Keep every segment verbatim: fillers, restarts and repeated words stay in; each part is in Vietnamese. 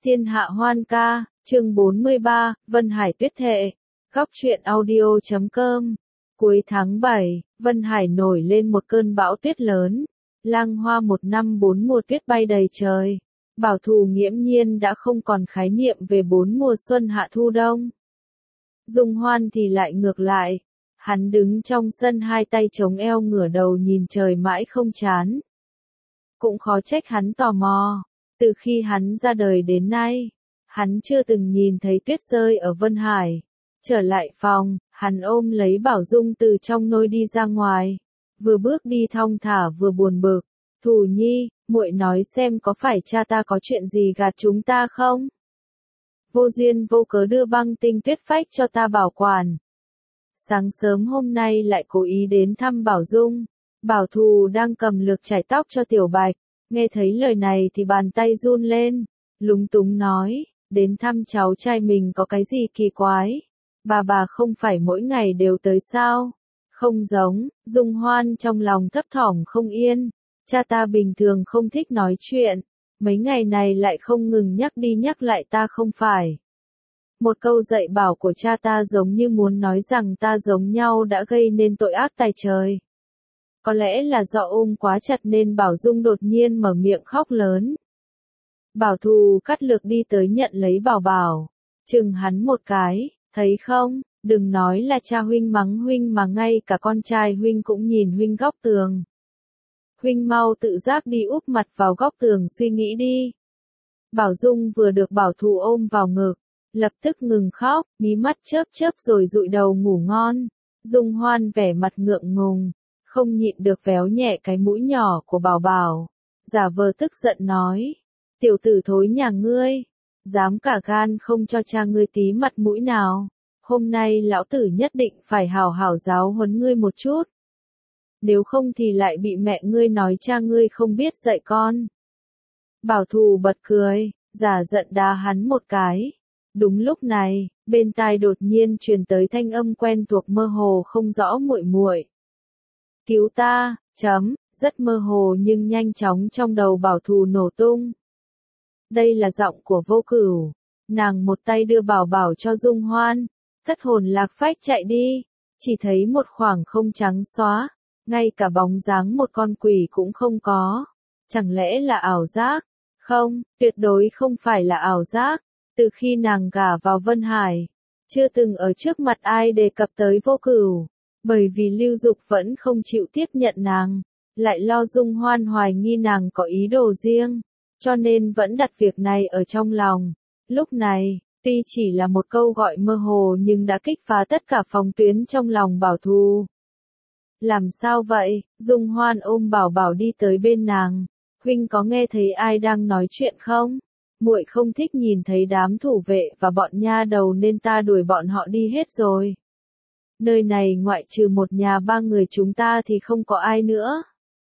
Thiên hạ hoan ca, chương bốn mươi ba, Vân Hải tuyết thệ. Góc truyện audio chấm com. Cuối tháng bảy, Vân Hải nổi lên một cơn bão tuyết lớn. Lang Hoa một năm bốn mùa tuyết bay đầy trời. Bảo Thù nghiễm nhiên đã không còn khái niệm về bốn mùa xuân hạ thu đông. Dung Hoan thì lại ngược lại. Hắn đứng trong sân hai tay chống eo ngửa đầu nhìn trời mãi không chán. Cũng khó trách hắn tò mò. Từ khi hắn ra đời đến nay, hắn chưa từng nhìn thấy tuyết rơi ở Vân Hải. Trở lại phòng, hắn ôm lấy Bảo Dung từ trong nôi đi ra ngoài. Vừa bước đi thong thả vừa buồn bực. Thù Nhi, muội nói xem có phải cha ta có chuyện gì gạt chúng ta không? Vô duyên vô cớ đưa băng tinh tuyết phách cho ta bảo quản. Sáng sớm hôm nay lại cố ý đến thăm Bảo Dung. Bảo Thù đang cầm lược chải tóc cho Tiểu Bạch. Nghe thấy lời này thì bàn tay run lên, lúng túng nói, đến thăm cháu trai mình có cái gì kỳ quái, bà bà không phải mỗi ngày đều tới sao, không giống, Dung Hoan trong lòng thấp thỏm không yên, cha ta bình thường không thích nói chuyện, mấy ngày này lại không ngừng nhắc đi nhắc lại ta không phải. Một câu dạy bảo của cha ta giống như muốn nói rằng ta giống nhau đã gây nên tội ác tày trời. Có lẽ là do ôm quá chặt nên Bảo Dung đột nhiên mở miệng khóc lớn. Bảo Thù cắt lược đi tới nhận lấy Bảo Bảo, chừng hắn một cái, thấy không, đừng nói là cha huynh mắng huynh mà ngay cả con trai huynh cũng nhìn huynh góc tường. Huynh mau tự giác đi úp mặt vào góc tường suy nghĩ đi. Bảo Dung vừa được Bảo Thù ôm vào ngực, lập tức ngừng khóc, mí mắt chớp chớp rồi dụi đầu ngủ ngon. Dung Hoan vẻ mặt ngượng ngùng. Không nhịn được véo nhẹ cái mũi nhỏ của Bảo Bảo, giả vờ tức giận nói, tiểu tử thối nhà ngươi, dám cả gan không cho cha ngươi tí mặt mũi nào, hôm nay lão tử nhất định phải hào hào giáo huấn ngươi một chút, nếu không thì lại bị mẹ ngươi nói cha ngươi không biết dạy con. Bảo Thù bật cười, giả giận đá hắn một cái. Đúng lúc này, bên tai đột nhiên truyền tới thanh âm quen thuộc mơ hồ không rõ muội muội. Cứu ta, chấm, rất mơ hồ nhưng nhanh chóng trong đầu Bảo Thù nổ tung. Đây là giọng của Vô Cửu, nàng một tay đưa Bảo Bảo cho Dung Hoan, thất hồn lạc phách chạy đi, chỉ thấy một khoảng không trắng xóa, ngay cả bóng dáng một con quỷ cũng không có, chẳng lẽ là ảo giác? Không, tuyệt đối không phải là ảo giác, từ khi nàng gả vào Vân Hải, chưa từng ở trước mặt ai đề cập tới Vô Cửu. Bởi vì Lưu Dục vẫn không chịu tiếp nhận nàng, lại lo Dung Hoan hoài nghi nàng có ý đồ riêng, cho nên vẫn đặt việc này ở trong lòng. Lúc này, tuy chỉ là một câu gọi mơ hồ nhưng đã kích phá tất cả phòng tuyến trong lòng Bảo Thù. Làm sao vậy? Dung Hoan ôm Bảo Bảo đi tới bên nàng. Huynh có nghe thấy ai đang nói chuyện không? Muội không thích nhìn thấy đám thủ vệ và bọn nha đầu nên ta đuổi bọn họ đi hết rồi. Nơi này ngoại trừ một nhà ba người chúng ta thì không có ai nữa.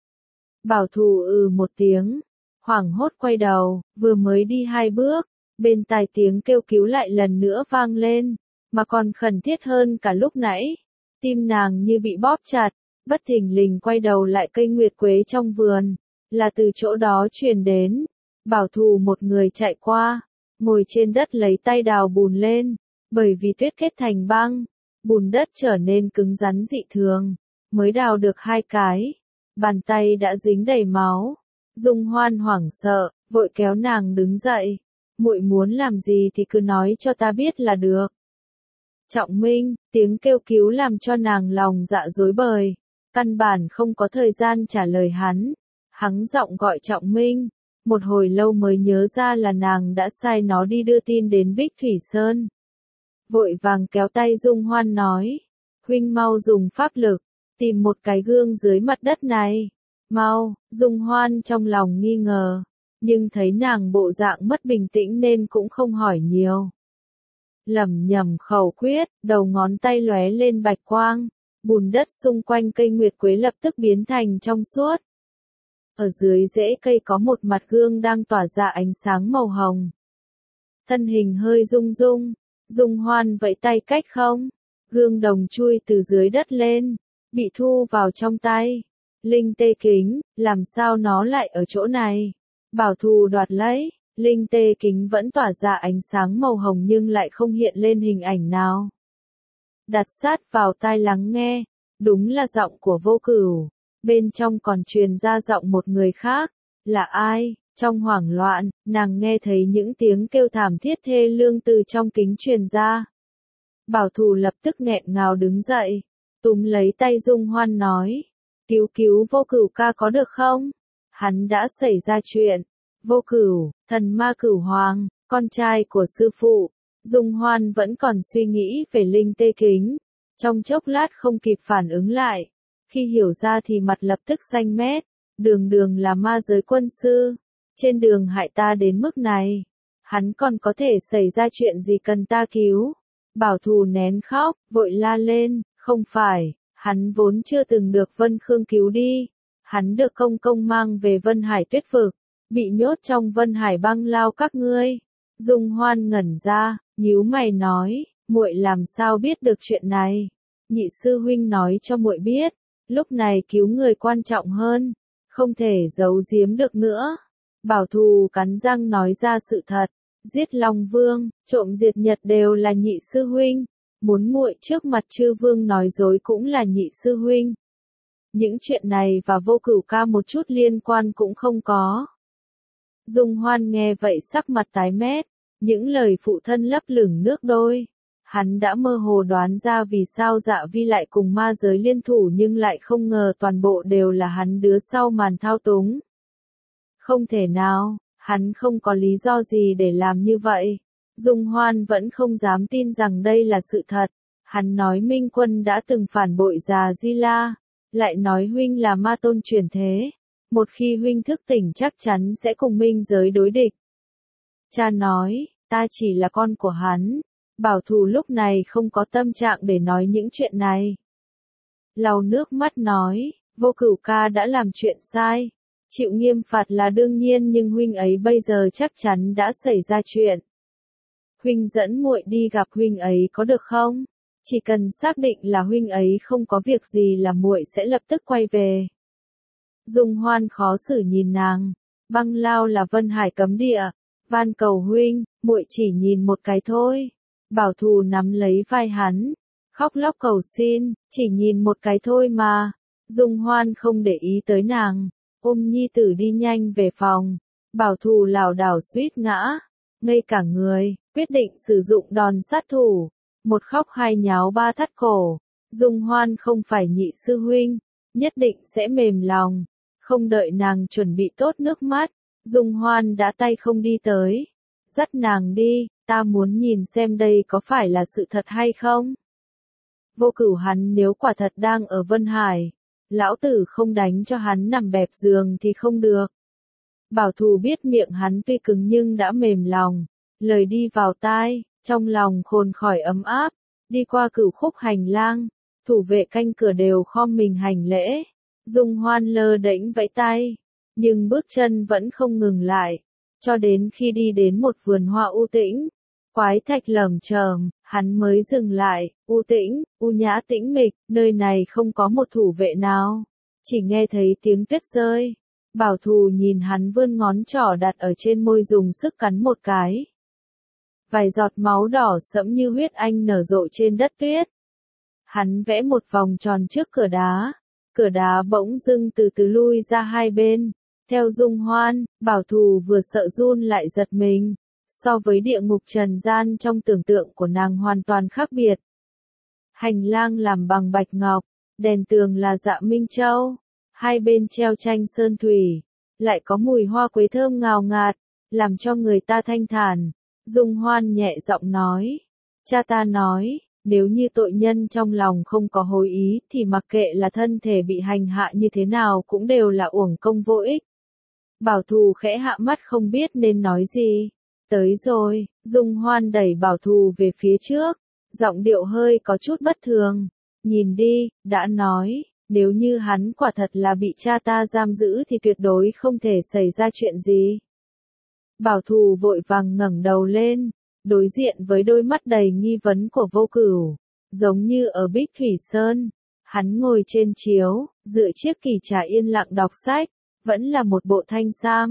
Bảo Thù ừ một tiếng, hoảng hốt quay đầu, vừa mới đi hai bước, bên tai tiếng kêu cứu lại lần nữa vang lên, mà còn khẩn thiết hơn cả lúc nãy. Tim nàng như bị bóp chặt, bất thình lình quay đầu lại cây nguyệt quế trong vườn, là từ chỗ đó truyền đến. Bảo Thù một người chạy qua, ngồi trên đất lấy tay đào bùn lên, bởi vì tuyết kết thành băng. Bùn đất trở nên cứng rắn dị thường, mới đào được hai cái, bàn tay đã dính đầy máu. Dung Hoan hoảng sợ, vội kéo nàng đứng dậy. Muội muốn làm gì thì cứ nói cho ta biết là được. Trọng Minh, tiếng kêu cứu làm cho nàng lòng dạ rối bời, căn bản không có thời gian trả lời hắn. Hắn giọng gọi Trọng Minh, một hồi lâu mới nhớ ra là nàng đã sai nó đi đưa tin đến Bích Thủy Sơn. Vội vàng kéo tay Dung Hoan nói, huynh mau dùng pháp lực, tìm một cái gương dưới mặt đất này, mau. Dung Hoan trong lòng nghi ngờ, nhưng thấy nàng bộ dạng mất bình tĩnh nên cũng không hỏi nhiều. Lẩm nhẩm khẩu quyết, đầu ngón tay lóe lên bạch quang, bùn đất xung quanh cây nguyệt quế lập tức biến thành trong suốt. Ở dưới rễ cây có một mặt gương đang tỏa ra ánh sáng màu hồng. Thân hình hơi rung rung. Dung Hoan vẫy tay cách không, gương đồng chui từ dưới đất lên, bị thu vào trong tay. Linh tê kính, làm sao nó lại ở chỗ này? Bảo Thù đoạt lấy, Linh tê kính vẫn tỏa ra ánh sáng màu hồng nhưng lại không hiện lên hình ảnh nào. Đặt sát vào tai lắng nghe, đúng là giọng của Vô Cửu, bên trong còn truyền ra giọng một người khác, là ai? Trong hoảng loạn, nàng nghe thấy những tiếng kêu thảm thiết thê lương từ trong kính truyền ra. Bảo Thù lập tức nghẹn ngào đứng dậy, túm lấy tay Dung Hoan nói, cứu cứu Vô Cửu ca có được không? Hắn đã xảy ra chuyện. Vô Cửu, thần ma Cửu Hoàng, con trai của sư phụ. Dung Hoan vẫn còn suy nghĩ về linh tê kính, trong chốc lát không kịp phản ứng lại, khi hiểu ra thì mặt lập tức xanh mét, đường đường là ma giới quân sư, trên đường hại ta đến mức này, hắn còn có thể xảy ra chuyện gì cần ta cứu. Bảo Thù nén khóc, vội la lên, không phải, hắn vốn chưa từng được Vân Khương cứu đi, hắn được công công mang về Vân Hải Tuyết Vực, bị nhốt trong Vân Hải băng lao các ngươi. Dung Hoan ngẩn ra, nhíu mày nói, muội làm sao biết được chuyện này? Nhị sư huynh nói cho muội biết, lúc này cứu người quan trọng hơn, không thể giấu giếm được nữa. Bảo Thù cắn răng nói ra sự thật, giết Long Vương, trộm diệt Nhật đều là nhị sư huynh, muốn muội trước mặt chư vương nói dối cũng là nhị sư huynh. Những chuyện này và Vô Cửu ca một chút liên quan cũng không có. Dung Hoan nghe vậy sắc mặt tái mét, những lời phụ thân lấp lửng nước đôi. Hắn đã mơ hồ đoán ra vì sao Dạ Vi lại cùng ma giới liên thủ nhưng lại không ngờ toàn bộ đều là hắn đứa sau màn thao túng. Không thể nào, hắn không có lý do gì để làm như vậy. Dung Hoan vẫn không dám tin rằng đây là sự thật. Hắn nói Minh Quân đã từng phản bội Già Di La, lại nói huynh là ma tôn truyền thế. Một khi huynh thức tỉnh chắc chắn sẽ cùng Minh giới đối địch. Cha nói, ta chỉ là con của hắn. Bảo Thù lúc này không có tâm trạng để nói những chuyện này. Lau nước mắt nói, Vô Cửu ca đã làm chuyện sai. Chịu nghiêm phạt là đương nhiên nhưng huynh ấy bây giờ chắc chắn đã xảy ra chuyện. Huynh dẫn muội đi gặp huynh ấy có được không? Chỉ cần xác định là huynh ấy không có việc gì là muội sẽ lập tức quay về. Dung Hoan khó xử nhìn nàng, băng lao là Vân Hải cấm địa, van cầu huynh, muội chỉ nhìn một cái thôi. Bảo Thù nắm lấy vai hắn, khóc lóc cầu xin, chỉ nhìn một cái thôi mà. Dung Hoan không để ý tới nàng, ôm nhi tử đi nhanh về phòng. Bảo Thù lảo đảo suýt ngã, ngây cả người, quyết định sử dụng đòn sát thủ. Một khóc hai nháo ba thắt cổ. Dung Hoan không phải nhị sư huynh, nhất định sẽ mềm lòng. Không đợi nàng chuẩn bị tốt nước mắt, Dung Hoan đã tay không đi tới. Dắt nàng đi, ta muốn nhìn xem đây có phải là sự thật hay không. Vô Cửu hắn nếu quả thật đang ở Vân Hải, lão tử không đánh cho hắn nằm bẹp giường thì không được. Bảo Thù biết miệng hắn tuy cứng nhưng đã mềm lòng, lời đi vào tai, trong lòng khôn khỏi ấm áp, đi qua cửu khúc hành lang, thủ vệ canh cửa đều khom mình hành lễ. Dung Hoan lơ đễnh vẫy tay, nhưng bước chân vẫn không ngừng lại, cho đến khi đi đến một vườn hoa u tĩnh, quái thạch lởm chởm, hắn mới dừng lại. U tĩnh, u nhã tĩnh mịch, nơi này không có một thủ vệ nào, chỉ nghe thấy tiếng tuyết rơi. Bảo Thù nhìn hắn vươn ngón trỏ đặt ở trên môi dùng sức cắn một cái. Vài giọt máu đỏ sẫm như huyết anh nở rộ trên đất tuyết. Hắn vẽ một vòng tròn trước cửa đá. Cửa đá bỗng dưng từ từ lui ra hai bên. Theo Dung Hoan, Bảo Thù vừa sợ run lại giật mình. So với địa ngục trần gian trong tưởng tượng của nàng hoàn toàn khác biệt. Hành lang làm bằng bạch ngọc, đèn tường là dạ minh châu. Hai bên treo tranh sơn thủy, lại có mùi hoa quế thơm ngào ngạt, làm cho người ta thanh thản. Dung Hoan nhẹ giọng nói, cha ta nói, nếu như tội nhân trong lòng không có hối ý thì mặc kệ là thân thể bị hành hạ như thế nào cũng đều là uổng công vô ích. Bảo Thù khẽ hạ mắt không biết nên nói gì. Tới rồi, Dung Hoan đẩy Bảo Thù về phía trước, giọng điệu hơi có chút bất thường. Nhìn đi, đã nói, nếu như hắn quả thật là bị cha ta giam giữ thì tuyệt đối không thể xảy ra chuyện gì. Bảo Thù vội vàng ngẩng đầu lên, đối diện với đôi mắt đầy nghi vấn của Vô Cửu, giống như ở Bích Thủy Sơn. Hắn ngồi trên chiếu, dựa chiếc kỷ trà yên lặng đọc sách, vẫn là một bộ thanh sam,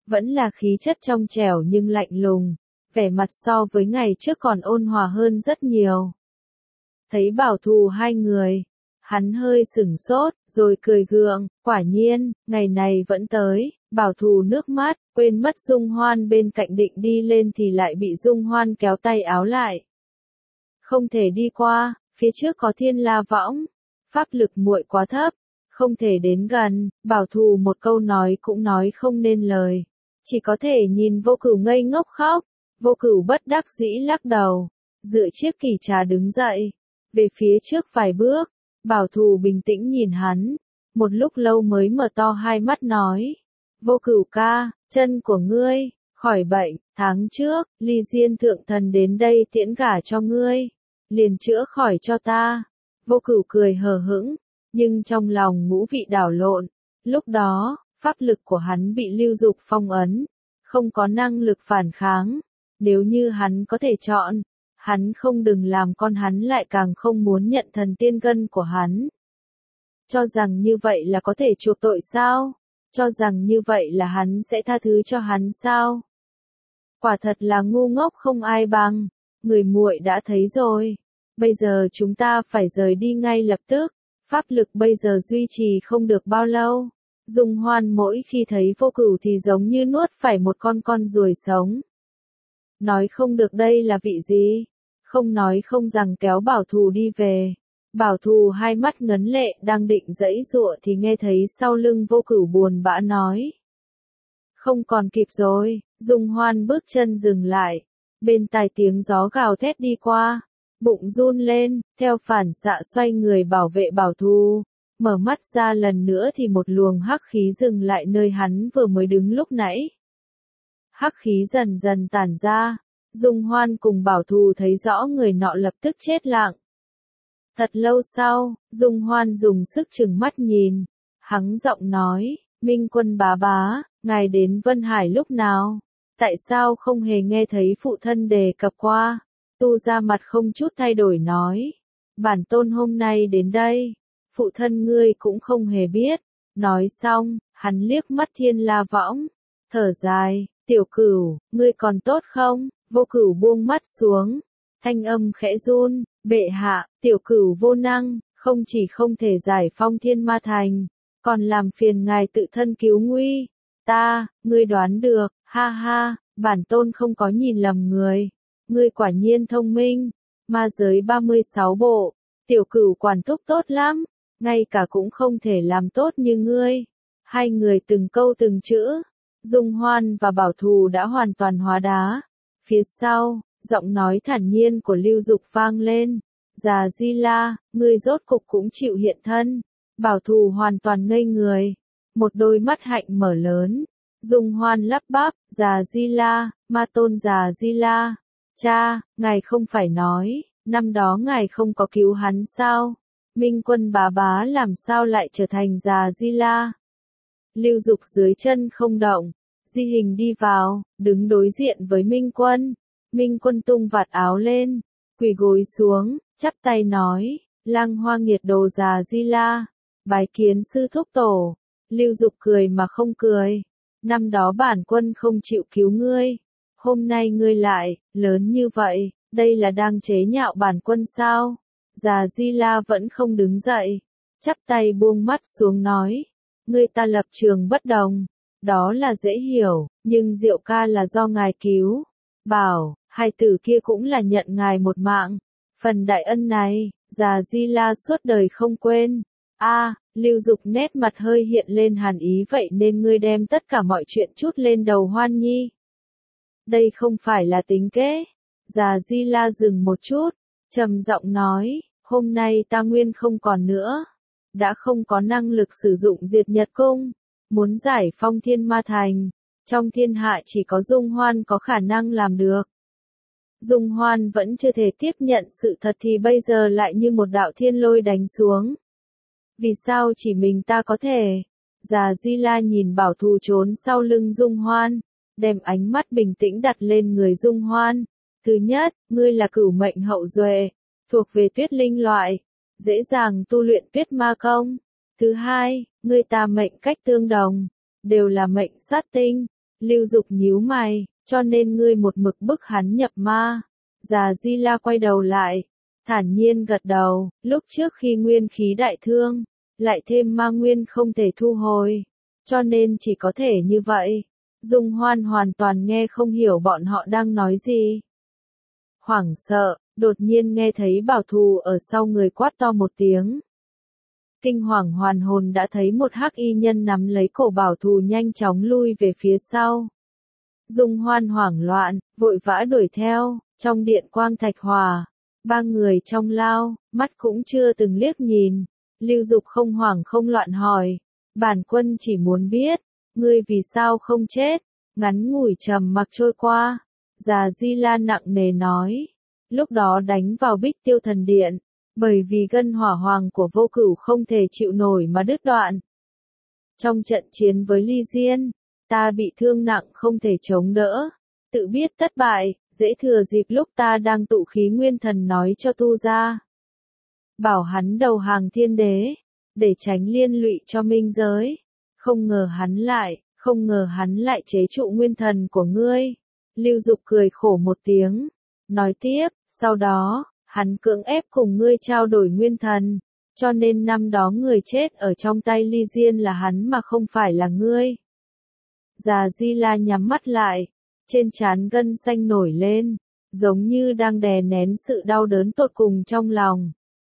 Vẫn là khí chất trong trẻo nhưng lạnh lùng, vẻ mặt so với ngày trước còn ôn hòa hơn rất nhiều. Thấy Bảo Thù hai người, hắn hơi sửng sốt, rồi cười gượng, quả nhiên, ngày này vẫn tới. Bảo Thù nước mắt, quên mất Dung Hoan bên cạnh định đi lên thì lại bị Dung Hoan kéo tay áo lại. Không thể đi qua, phía trước có Thiên La Võng, pháp lực muội quá thấp, không thể đến gần. Bảo Thù một câu nói cũng nói không nên lời, chỉ có thể nhìn Vô Cửu ngây ngốc khóc. Vô Cửu bất đắc dĩ lắc đầu, dựa chiếc kỷ trà đứng dậy, về phía trước vài bước. Bảo Thù bình tĩnh nhìn hắn, một lúc lâu mới mở to hai mắt nói, Vô Cửu ca, chân của ngươi, khỏi bệnh, tháng trước, Ly Diên thượng thần đến đây tiễn gả cho ngươi, liền chữa khỏi cho ta. Vô Cửu cười hờ hững, nhưng trong lòng ngũ vị đảo lộn, lúc đó, pháp lực của hắn bị Lưu Dục phong ấn, không có năng lực phản kháng, nếu như hắn có thể chọn, hắn không đừng làm con hắn lại càng không muốn nhận thần tiên gân của hắn. Cho rằng như vậy là có thể chuộc tội sao? Cho rằng như vậy là hắn sẽ tha thứ cho hắn sao? Quả thật là ngu ngốc không ai bằng, người muội đã thấy rồi. Bây giờ chúng ta phải rời đi ngay lập tức, pháp lực bây giờ duy trì không được bao lâu. Dung Hoan mỗi khi thấy Vô Cửu thì giống như nuốt phải một con con ruồi sống. Nói không được đây là vị gì, không nói không rằng kéo Bảo Thù đi về. Bảo Thù hai mắt ngấn lệ đang định giãy giụa thì nghe thấy sau lưng Vô Cửu buồn bã nói. Không còn kịp rồi. Dung Hoan bước chân dừng lại, bên tai tiếng gió gào thét đi qua, bụng run lên, theo phản xạ xoay người bảo vệ Bảo Thù, mở mắt ra lần nữa thì một luồng hắc khí dừng lại nơi hắn vừa mới đứng lúc nãy. Hắc khí dần dần tản ra, Dung Hoan cùng Bảo Thù thấy rõ người nọ lập tức chết lặng. Thật lâu sau, Dung Hoan dùng sức trừng mắt nhìn, hắng giọng nói, Minh Quân bá bá, ngài đến Vân Hải lúc nào? Tại sao không hề nghe thấy phụ thân đề cập qua? Tu ra mặt không chút thay đổi nói, bản tôn hôm nay đến đây, phụ thân ngươi cũng không hề biết. Nói xong, hắn liếc mắt Thiên La Võng, thở dài, Tiểu Cửu, ngươi còn tốt không? Vô Cửu buông mắt xuống, thanh âm khẽ run, bệ hạ, Tiểu Cửu vô năng, không chỉ không thể giải phong Thiên Ma Thành, còn làm phiền ngài tự thân cứu nguy. Ta, ngươi đoán được, ha ha, bản tôn không có nhìn lầm người. Ngươi quả nhiên thông minh, ma giới ba mươi sáu bộ, Tiểu Cửu quản thúc tốt lắm, ngay cả cũng không thể làm tốt như ngươi. Hai người từng câu từng chữ, Dung Hoan và Bảo Thù đã hoàn toàn hóa đá. Phía sau, giọng nói thản nhiên của Lưu Dục vang lên, Già Di La, ngươi rốt cục cũng chịu hiện thân. Bảo Thù hoàn toàn ngây người, một đôi mắt hạnh mở lớn. Dung Hoan lắp bắp, Già Di La, ma tôn Già Di La. Cha, ngài không phải nói, năm đó ngài không có cứu hắn sao? Minh Quân bá bá làm sao lại trở thành Già Di La? Lưu Dục dưới chân không động, di hình đi vào, đứng đối diện với Minh Quân. Minh Quân tung vạt áo lên, quỳ gối xuống, chắp tay nói, Lang Hoa nghiệt đồ Già Di La, bái kiến sư thúc tổ. Lưu Dục cười mà không cười, năm đó bản quân không chịu cứu ngươi, hôm nay ngươi lại, lớn như vậy, đây là đang chế nhạo bản quân sao? Già Di La vẫn không đứng dậy, chắp tay buông mắt xuống nói, ngươi ta lập trường bất đồng, đó là dễ hiểu, nhưng Diệu ca là do ngài cứu. Bảo, hai tử kia cũng là nhận ngài một mạng, phần đại ân này, Già Di La suốt đời không quên. A, Lưu Dục nét mặt hơi hiện lên hàn ý, vậy nên ngươi đem tất cả mọi chuyện chút lên đầu Hoan Nhi. Đây không phải là tính kế. Già Di La dừng một chút, trầm giọng nói, hôm nay ta nguyên không còn nữa, đã không có năng lực sử dụng Diệt Nhật Cung, muốn giải phong Thiên Ma Thành, trong thiên hạ chỉ có Dung Hoan có khả năng làm được. Dung Hoan vẫn chưa thể tiếp nhận sự thật thì bây giờ lại như một đạo thiên lôi đánh xuống. Vì sao chỉ mình ta có thể? Già Di La nhìn Bảo Thù trốn sau lưng Dung Hoan, đem ánh mắt bình tĩnh đặt lên người Dung Hoan. Thứ nhất, ngươi là cửu mệnh hậu duệ, thuộc về tuyết linh loại, dễ dàng tu luyện tuyết ma công. Thứ hai, ngươi ta mệnh cách tương đồng, đều là mệnh sát tinh, Lưu Dục nhíu mày, cho nên ngươi một mực bức hắn nhập ma. Già Di La quay đầu lại, thản nhiên gật đầu, lúc trước khi nguyên khí đại thương, lại thêm ma nguyên không thể thu hồi, cho nên chỉ có thể như vậy. Dung Hoan hoàn toàn nghe không hiểu bọn họ đang nói gì. Hoảng sợ, đột nhiên nghe thấy Bảo Thù ở sau người quát to một tiếng. Kinh hoàng hoàn hồn đã thấy một hắc y nhân nắm lấy cổ Bảo Thù nhanh chóng lui về phía sau. Dung Hoan hoảng loạn, vội vã đuổi theo, trong điện quang thạch hòa, ba người trong lao, mắt cũng chưa từng liếc nhìn. Lưu Dục không hoảng không loạn hỏi, bản quân chỉ muốn biết, ngươi vì sao không chết? Ngắn ngủi trầm mặc trôi qua, Già Di La nặng nề nói, lúc đó đánh vào Bích Tiêu Thần Điện, bởi vì gân hỏa hoàng của Vô Cửu không thể chịu nổi mà đứt đoạn. Trong trận chiến với Ly Diên, ta bị thương nặng không thể chống đỡ, tự biết thất bại, dễ thừa dịp lúc ta đang tụ khí nguyên thần nói cho Tu Gia, bảo hắn đầu hàng thiên đế, để tránh liên lụy cho minh giới. Không ngờ hắn lại, không ngờ hắn lại chế trụ nguyên thần của ngươi. Lưu Dục cười khổ một tiếng, nói tiếp, sau đó, hắn cưỡng ép cùng ngươi trao đổi nguyên thần, cho nên năm đó người chết ở trong tay Ly Diên là hắn mà không phải là ngươi. Già Di La nhắm mắt lại, trên trán gân xanh nổi lên, giống như đang đè nén sự đau đớn tột cùng trong lòng.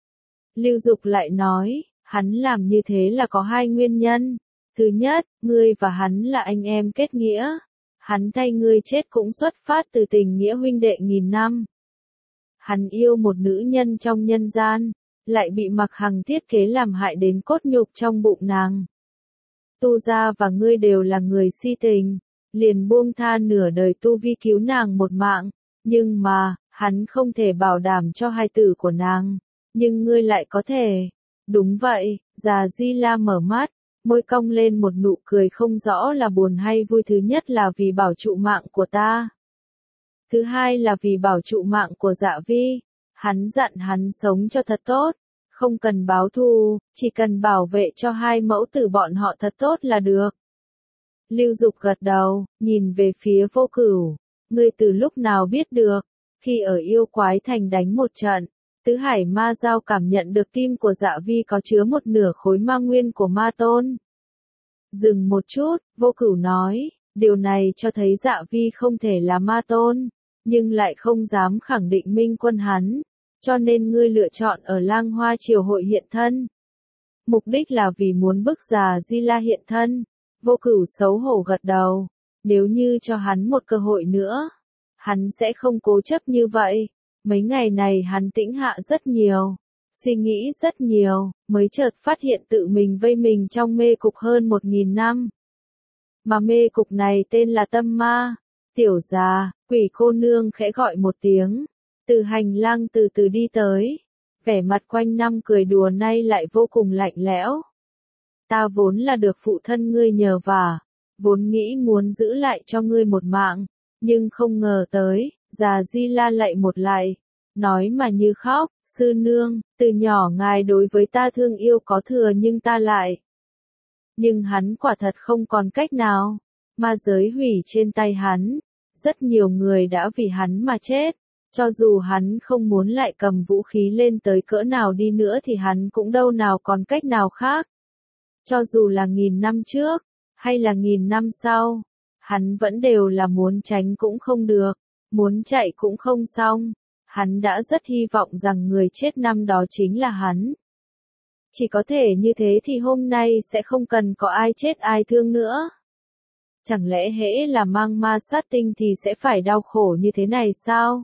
Lưu Dục lại nói, hắn làm như thế là có hai nguyên nhân. Thứ nhất, ngươi và hắn là anh em kết nghĩa. Hắn thay ngươi chết cũng xuất phát từ tình nghĩa huynh đệ nghìn năm. Hắn yêu một nữ nhân trong nhân gian, lại bị Mặc Hằng thiết kế làm hại đến cốt nhục trong bụng nàng. Tu Gia và ngươi đều là người si tình, liền buông tha nửa đời tu vi cứu nàng một mạng, nhưng mà, hắn không thể bảo đảm cho hài tử của nàng, nhưng ngươi lại có thể. Đúng vậy, Già Di La mở mắt, môi cong lên một nụ cười không rõ là buồn hay vui. Thứ nhất là vì bảo trụ mạng của ta. Thứ hai là vì bảo trụ mạng của Dạ Vi. Hắn dặn hắn sống cho thật tốt, không cần báo thù, chỉ cần bảo vệ cho hai mẫu tử bọn họ thật tốt là được. Lưu Dục gật đầu, nhìn về phía Vô Cửu. Ngươi từ lúc nào biết được? Khi ở Yêu Quái Thành đánh một trận, Tứ Hải Ma Giao cảm nhận được tim của Dạ Vi có chứa một nửa khối ma nguyên của Ma Tôn. Dừng một chút, Vô Cửu nói, điều này cho thấy Dạ Vi không thể là Ma Tôn, nhưng lại không dám khẳng định minh quân hắn, cho nên ngươi lựa chọn ở Lang Hoa Triều hội hiện thân. Mục đích là vì muốn bức Già Di La hiện thân. Vô Cửu xấu hổ gật đầu, nếu như cho hắn một cơ hội nữa, hắn sẽ không cố chấp như vậy. Mấy ngày này hắn tĩnh hạ rất nhiều, suy nghĩ rất nhiều, mới chợt phát hiện tự mình vây mình trong mê cục hơn một nghìn năm. Mà mê cục này tên là tâm ma. Tiểu già, Quỷ cô nương khẽ gọi một tiếng, từ hành lang từ từ đi tới, vẻ mặt quanh năm cười đùa nay lại vô cùng lạnh lẽo. Ta vốn là được phụ thân ngươi nhờ vả, vốn nghĩ muốn giữ lại cho ngươi một mạng, nhưng không ngờ tới. Già Di La lạy một lại, nói mà như khóc, sư nương, từ nhỏ ngài đối với ta thương yêu có thừa nhưng ta lại. Nhưng hắn quả thật không còn cách nào, ma giới hủy trên tay hắn, rất nhiều người đã vì hắn mà chết, cho dù hắn không muốn lại cầm vũ khí lên tới cỡ nào đi nữa thì hắn cũng đâu nào còn cách nào khác. Cho dù là nghìn năm trước, hay là nghìn năm sau, hắn vẫn đều là muốn tránh cũng không được. Muốn chạy cũng không xong, hắn đã rất hy vọng rằng người chết năm đó chính là hắn. Chỉ có thể như thế thì hôm nay sẽ không cần có ai chết ai thương nữa. Chẳng lẽ hễ là mang ma sát tinh thì sẽ phải đau khổ như thế này sao?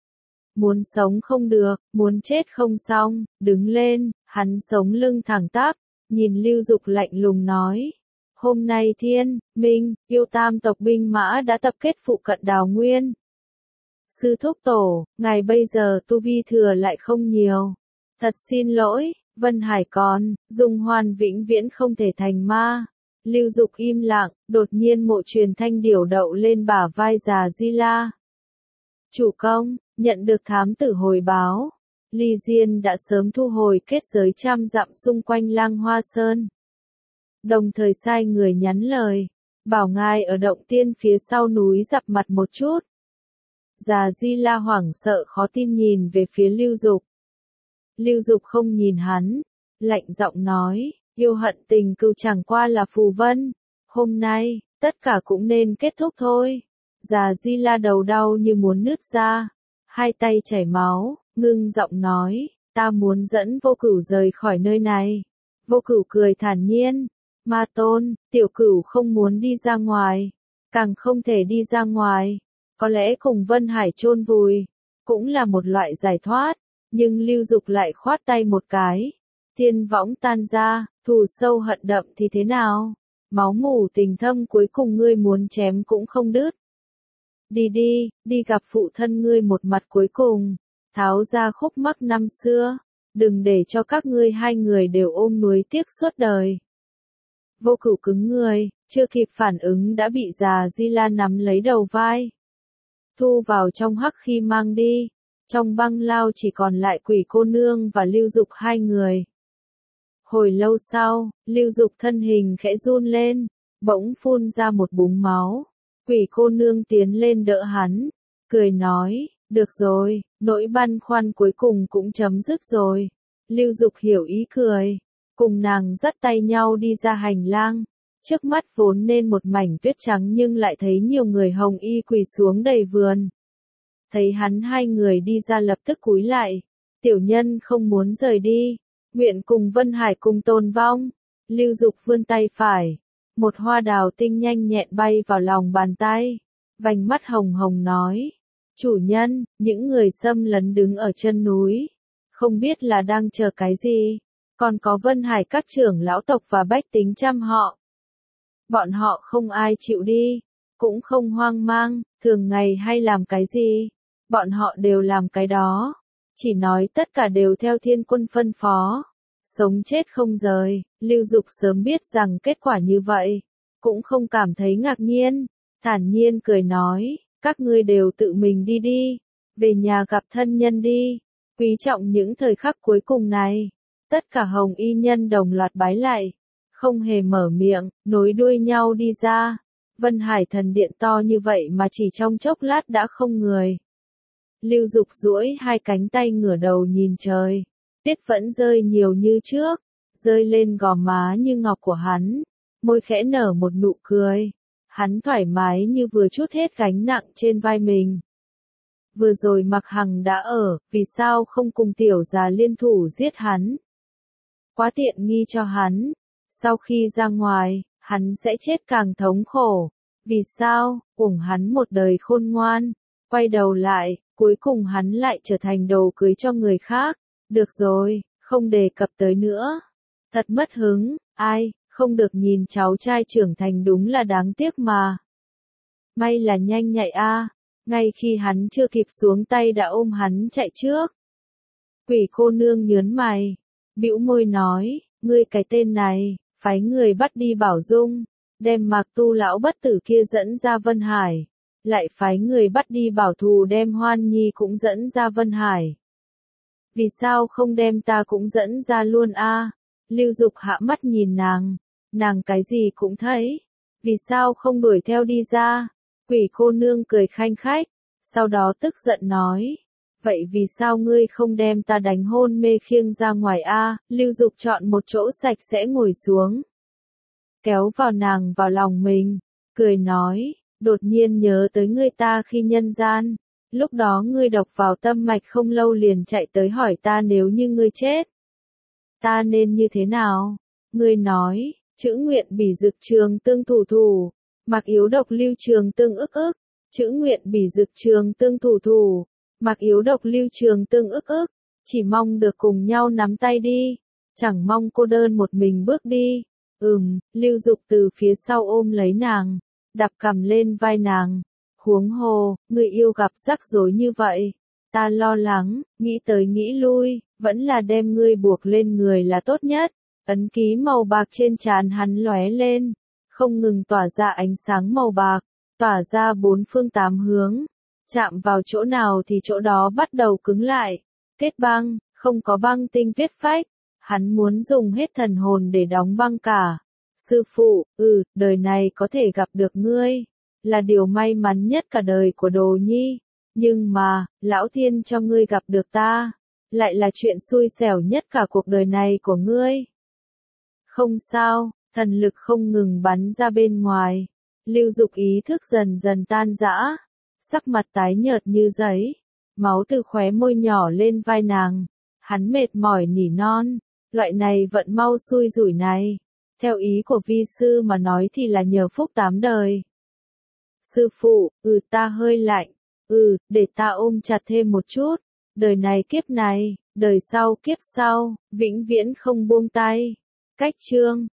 Muốn sống không được, muốn chết không xong, đứng lên, hắn sống lưng thẳng tắp, nhìn Lưu Dục lạnh lùng nói. Hôm nay Thiên, Minh, Yêu Tam tộc binh mã đã tập kết phụ cận Đào Nguyên. Sư thúc tổ, ngài bây giờ tu vi thừa lại không nhiều. Thật xin lỗi, Vân Hải còn, Dung Hoan vĩnh viễn không thể thành ma. Lưu Dục im lặng, đột nhiên Mộ Truyền Thanh điểu đậu lên bả vai Già Di La. Chủ công, nhận được thám tử hồi báo. Ly Diên đã sớm thu hồi kết giới trăm dặm xung quanh Lang Hoa Sơn. Đồng thời sai người nhắn lời, bảo ngài ở động tiên phía sau núi gặp mặt một chút. Già Di La hoảng sợ khó tin nhìn về phía Lưu Dục. Lưu Dục không nhìn hắn, lạnh giọng nói, yêu hận tình cừu chẳng qua là phù vân. Hôm nay, tất cả cũng nên kết thúc thôi. Già Di La đầu đau như muốn nứt ra, hai tay chảy máu, ngưng giọng nói, ta muốn dẫn Vô Cửu rời khỏi nơi này. Vô Cửu cười thản nhiên, Ma Tôn, tiểu cửu không muốn đi ra ngoài, càng không thể đi ra ngoài. Có lẽ cùng Vân Hải chôn vùi, cũng là một loại giải thoát, nhưng Lưu Dục lại khoát tay một cái. Thiên võng tan ra, thù sâu hận đậm thì thế nào? Máu mủ tình thâm cuối cùng ngươi muốn chém cũng không đứt. Đi đi, đi gặp phụ thân ngươi một mặt cuối cùng, tháo ra khúc mắc năm xưa, đừng để cho các ngươi hai người đều ôm nuối tiếc suốt đời. Vô Cửu cứng người, chưa kịp phản ứng đã bị già Di La nắm lấy đầu vai. Thu vào trong hắc khi mang đi, trong băng lao chỉ còn lại Quỷ cô nương và Lưu Dục hai người. Hồi lâu sau, Lưu Dục thân hình khẽ run lên, bỗng phun ra một búng máu. Quỷ cô nương tiến lên đỡ hắn, cười nói, được rồi, nỗi băn khoăn cuối cùng cũng chấm dứt rồi. Lưu Dục hiểu ý cười, cùng nàng dắt tay nhau đi ra hành lang. Trước mắt vốn nên một mảnh tuyết trắng nhưng lại thấy nhiều người hồng y quỳ xuống đầy vườn. Thấy hắn hai người đi ra lập tức cúi lại, tiểu nhân không muốn rời đi, nguyện cùng Vân Hải cùng tồn vong. Lưu Dục vươn tay phải, một hoa đào tinh nhanh nhẹn bay vào lòng bàn tay, vành mắt hồng hồng nói, chủ nhân, những người xâm lấn đứng ở chân núi, không biết là đang chờ cái gì, còn có Vân Hải các trưởng lão tộc và bách tính chăm họ. Bọn họ không ai chịu đi, cũng không hoang mang, thường ngày hay làm cái gì, bọn họ đều làm cái đó, chỉ nói tất cả đều theo thiên quân phân phó, sống chết không rời. Lưu Dục sớm biết rằng kết quả như vậy, cũng không cảm thấy ngạc nhiên, thản nhiên cười nói, các ngươi đều tự mình đi đi, về nhà gặp thân nhân đi, quý trọng những thời khắc cuối cùng này. Tất cả hồng y nhân đồng loạt bái lại, không hề mở miệng, nối đuôi nhau đi ra. Vân Hải thần điện to như vậy mà chỉ trong chốc lát đã không người. Lưu Dục duỗi hai cánh tay ngửa đầu nhìn trời, tuyết vẫn rơi nhiều như trước, rơi lên gò má như ngọc của hắn, môi khẽ nở một nụ cười, hắn thoải mái như vừa trút hết gánh nặng trên vai mình. Vừa rồi Mặc Hằng đã ở, vì sao không cùng tiểu già liên thủ giết hắn? Quá tiện nghi cho hắn, sau khi ra ngoài, hắn sẽ chết càng thống khổ. Vì sao, uổng hắn một đời khôn ngoan, quay đầu lại, cuối cùng hắn lại trở thành đồ cưới cho người khác. Được rồi, không đề cập tới nữa. Thật mất hứng, ai, không được nhìn cháu trai trưởng thành đúng là đáng tiếc mà. May là nhanh nhạy a, ngay khi hắn chưa kịp xuống tay đã ôm hắn chạy trước. Quỷ cô nương nhớn mày, bĩu môi nói, ngươi cái tên này, phái người bắt đi Bảo Dung, đem Mạc Tu lão bất tử kia dẫn ra Vân Hải, lại phái người bắt đi Bảo Thù đem Hoan Nhi cũng dẫn ra Vân Hải. Vì sao không đem ta cũng dẫn ra luôn a? Lưu Dục hạ mắt nhìn nàng, nàng cái gì cũng thấy, vì sao không đuổi theo đi ra? Quỷ cô nương cười khanh khách, sau đó tức giận nói, vậy vì sao ngươi không đem ta đánh hôn mê khiêng ra ngoài a? Lưu Dục chọn một chỗ sạch sẽ ngồi xuống, kéo vào nàng vào lòng mình, cười nói, đột nhiên nhớ tới ngươi ta khi nhân gian, lúc đó ngươi độc vào tâm mạch không lâu liền chạy tới hỏi ta nếu như ngươi chết, ta nên như thế nào? Ngươi nói, chữ nguyện bỉ dực trường tương thủ thủ, mặc yếu độc lưu trường tương ức ức, chữ nguyện bỉ dực trường tương thủ thủ, mặc yếu độc lưu trường tương ức ức, chỉ mong được cùng nhau nắm tay đi, chẳng mong cô đơn một mình bước đi. Ừm, Lưu Dục từ phía sau ôm lấy nàng, đập cằm lên vai nàng, huống hồ, người yêu gặp rắc rối như vậy, ta lo lắng, nghĩ tới nghĩ lui, vẫn là đem ngươi buộc lên người là tốt nhất. Ấn ký màu bạc trên trán hắn lóe lên, không ngừng tỏa ra ánh sáng màu bạc, tỏa ra bốn phương tám hướng, chạm vào chỗ nào thì chỗ đó bắt đầu cứng lại, kết băng, không có băng tinh viết phách, hắn muốn dùng hết thần hồn để đóng băng cả, Sư phụ, ừ, đời này có thể gặp được ngươi, là điều may mắn nhất cả đời của Đồ Nhi. Nhưng mà, Lão Thiên cho ngươi gặp được ta, lại là chuyện xui xẻo nhất cả cuộc đời này của ngươi. Không sao, thần lực không ngừng bắn ra bên ngoài. Lưu Dục ý thức dần dần tan rã, sắc mặt tái nhợt như giấy, máu từ khóe môi nhỏ lên vai nàng. Hắn mệt mỏi nỉ non, loại này vận mau xui rủi này, theo ý của vi sư mà nói thì là nhờ phúc tám đời. Sư phụ, ừ ta hơi lạnh, ừ, để ta ôm chặt thêm một chút, đời này kiếp này, đời sau kiếp sau, vĩnh viễn không buông tay. Cách chương